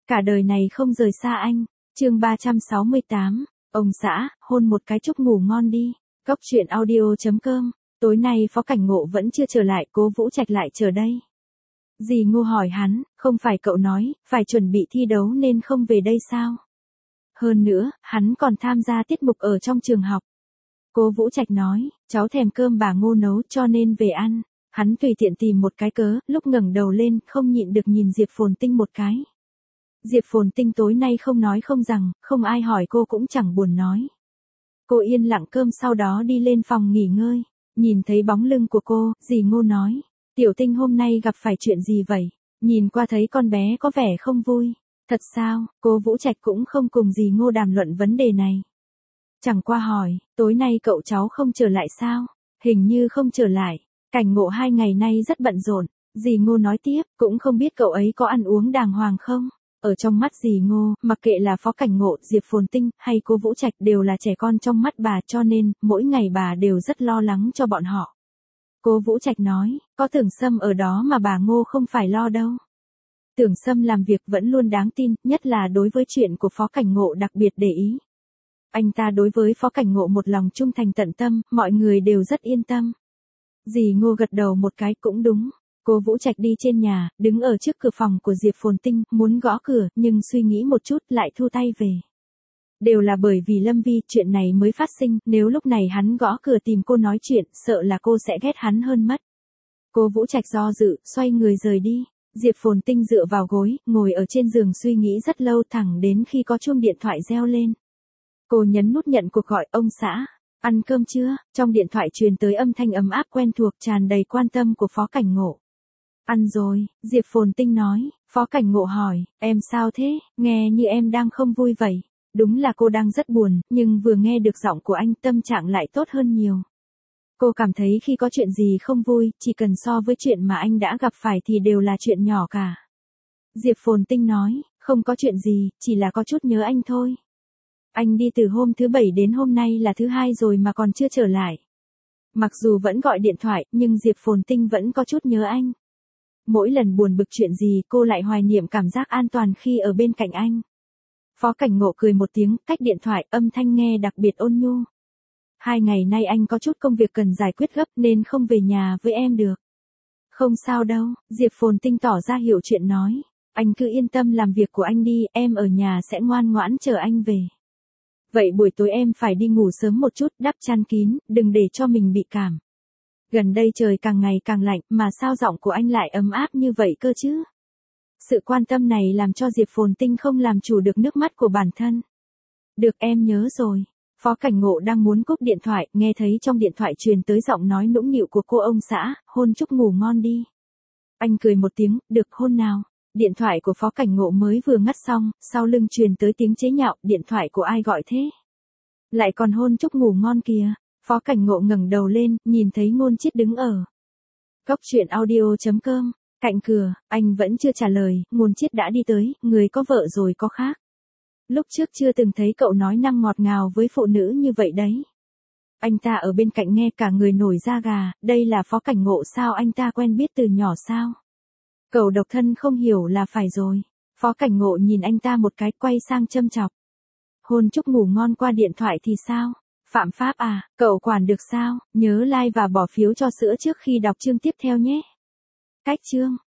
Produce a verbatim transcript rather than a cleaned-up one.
cả đời này không rời xa anh. Chương ba trăm sáu mươi tám, ông xã, hôn một cái chúc ngủ ngon đi. Cốc truyện audio chấm com. Tối nay Phó Cảnh Ngộ vẫn chưa trở lại, Cố Vũ Trạch lại chờ đây. Dì Ngô hỏi hắn, không phải cậu nói, phải chuẩn bị thi đấu nên không về đây sao? Hơn nữa, hắn còn tham gia tiết mục ở trong trường học. Cố Vũ Trạch nói, cháu thèm cơm bà Ngô nấu cho nên về ăn. Hắn tùy tiện tìm một cái cớ, lúc ngẩng đầu lên, không nhịn được nhìn Diệp Phồn Tinh một cái. Diệp Phồn Tinh tối nay không nói không rằng, không ai hỏi cô cũng chẳng buồn nói. Cô yên lặng cơm sau đó đi lên phòng nghỉ ngơi. Nhìn thấy bóng lưng của cô, dì Ngô nói, Tiểu Tinh hôm nay gặp phải chuyện gì vậy? Nhìn qua thấy con bé có vẻ không vui. Thật sao? Cố Vũ Trạch cũng không cùng dì Ngô đàm luận vấn đề này. Chẳng qua hỏi, tối nay cậu cháu không trở lại sao? Hình như không trở lại. Cảnh Ngộ hai ngày nay rất bận rộn. Dì Ngô nói tiếp, cũng không biết cậu ấy có ăn uống đàng hoàng không? Ở trong mắt dì Ngô, mặc kệ là Phó Cảnh Ngộ, Diệp Phồn Tinh, hay Cố Vũ Trạch đều là trẻ con trong mắt bà, cho nên, mỗi ngày bà đều rất lo lắng cho bọn họ. Cố Vũ Trạch nói, có Tưởng Sâm ở đó mà bà Ngô không phải lo đâu. Tưởng Sâm làm việc vẫn luôn đáng tin, nhất là đối với chuyện của Phó Cảnh Ngộ đặc biệt để ý. Anh ta đối với Phó Cảnh Ngộ một lòng trung thành tận tâm, mọi người đều rất yên tâm. Dì Ngô gật đầu một cái, cũng đúng. Cố Vũ Trạch đi trên nhà, đứng ở trước cửa phòng của Diệp Phồn Tinh, muốn gõ cửa, nhưng suy nghĩ một chút lại thu tay về. Đều là bởi vì Lâm Vi, chuyện này mới phát sinh, nếu lúc này hắn gõ cửa tìm cô nói chuyện, sợ là cô sẽ ghét hắn hơn mất. Cố Vũ Trạch do dự, xoay người rời đi. Diệp Phồn Tinh dựa vào gối, ngồi ở trên giường suy nghĩ rất lâu, thẳng đến khi có chuông điện thoại reo lên. Cô nhấn nút nhận cuộc gọi, ông xã, ăn cơm chưa? Trong điện thoại truyền tới âm thanh ấm áp quen thuộc, tràn đầy quan tâm của Phó Cảnh Ngộ. Ăn rồi, Diệp Phồn Tinh nói. Phó Cảnh Ngộ hỏi, em sao thế, nghe như em đang không vui vậy. Đúng là cô đang rất buồn, nhưng vừa nghe được giọng của anh tâm trạng lại tốt hơn nhiều. Cô cảm thấy khi có chuyện gì không vui, chỉ cần so với chuyện mà anh đã gặp phải thì đều là chuyện nhỏ cả. Diệp Phồn Tinh nói, không có chuyện gì, chỉ là có chút nhớ anh thôi. Anh đi từ hôm thứ bảy đến hôm nay là thứ hai rồi mà còn chưa trở lại. Mặc dù vẫn gọi điện thoại, nhưng Diệp Phồn Tinh vẫn có chút nhớ anh. Mỗi lần buồn bực chuyện gì cô lại hoài niệm cảm giác an toàn khi ở bên cạnh anh. Phó Cảnh Ngộ cười một tiếng, cách điện thoại, âm thanh nghe đặc biệt ôn nhu. Hai ngày nay anh có chút công việc cần giải quyết gấp nên không về nhà với em được. Không sao đâu, Diệp Phồn Tinh tỏ ra hiểu chuyện nói. Anh cứ yên tâm làm việc của anh đi, em ở nhà sẽ ngoan ngoãn chờ anh về. Vậy buổi tối em phải đi ngủ sớm một chút, đắp chăn kín, đừng để cho mình bị cảm. Gần đây trời càng ngày càng lạnh, mà sao giọng của anh lại ấm áp như vậy cơ chứ? Sự quan tâm này làm cho Diệp Phồn Tinh không làm chủ được nước mắt của bản thân. Được, em nhớ rồi. Phó Cảnh Ngộ đang muốn cúp điện thoại, nghe thấy trong điện thoại truyền tới giọng nói nũng nịu của cô, ông xã, hôn chúc ngủ ngon đi. Anh cười một tiếng, được, hôn nào. Điện thoại của Phó Cảnh Ngộ mới vừa ngắt xong, sau lưng truyền tới tiếng chế nhạo, điện thoại của ai gọi thế? Lại còn hôn chúc ngủ ngon kìa. Phó Cảnh Ngộ ngẩng đầu lên, nhìn thấy Ngôn Chiết đứng ở Cốc truyện audio chấm com, cạnh cửa, anh vẫn chưa trả lời, Ngôn Chiết đã đi tới, người có vợ rồi có khác. Lúc trước chưa từng thấy cậu nói năng ngọt ngào với phụ nữ như vậy đấy. Anh ta ở bên cạnh nghe cả người nổi da gà, đây là Phó Cảnh Ngộ sao, anh ta quen biết từ nhỏ sao? Cậu độc thân không hiểu là phải rồi. Phó Cảnh Ngộ nhìn anh ta một cái, quay sang châm chọc. Hôn chúc ngủ ngon qua điện thoại thì sao? Phạm pháp à, cậu quản được sao? Nhớ like và bỏ phiếu cho sữa trước khi đọc chương tiếp theo nhé. Cách chương